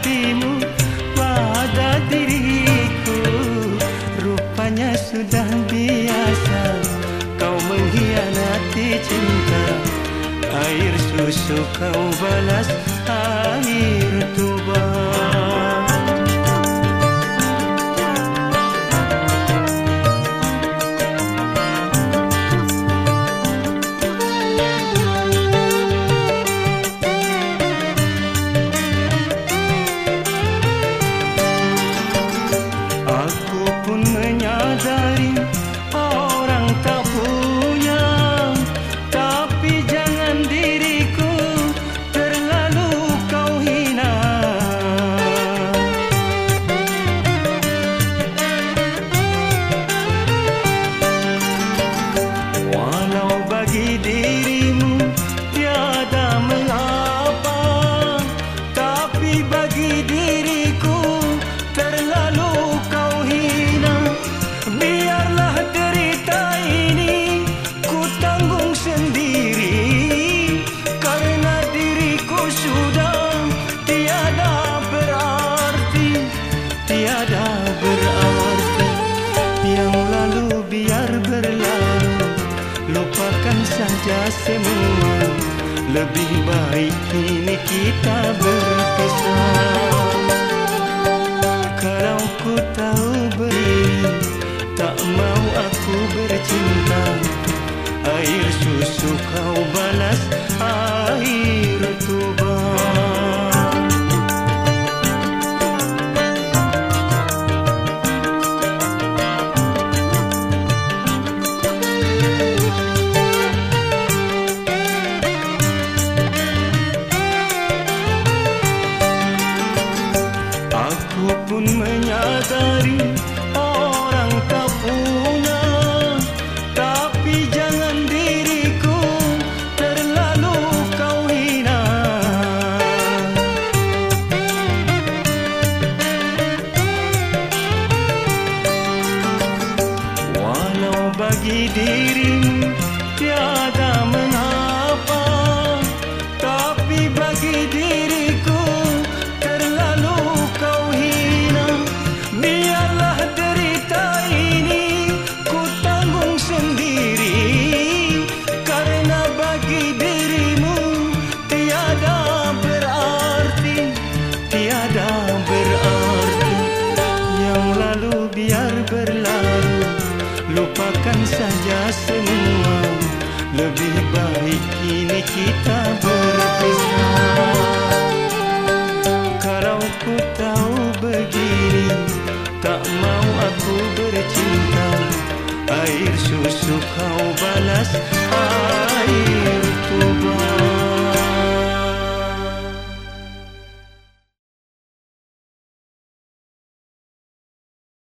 hatimu pada diriku. Rupanya sudah biasa kau mengkhianati cinta. Air susu kau balas air tuba. Aku pun menyadari orang tak punya, tapi jangan diriku terlalu kau hina. Walau bagi dirimu tiada mengapa, tapi bagi diriku terlalu kau hina. Biarlah derita ini ku tanggung sendiri, karena diriku sudah tiada berarti, tiada berarti. Yang lalu biar berlalu, lupakan saja semua. Lebih baik kini kita berpisah. Kalau ku tahu begini, tak mau aku bercinta. Air susu kau balas air tuba. Aku pun menyadari orang tak punya, tapi jangan diriku terlalu kau hina. Walau bagi dirimu tiada mengapa, tapi bagi diriku terlalu kau hina. Biarlah derita ini ku tanggung sendiri, karena bagi dirimu tiada berarti, tiada berarti. Yang lalu biar berlalu, lupakan saja semua. Lebih baik kini kita berpisah. Kalau ku tahu begini, tak mau aku bercinta. Air susu kau balas air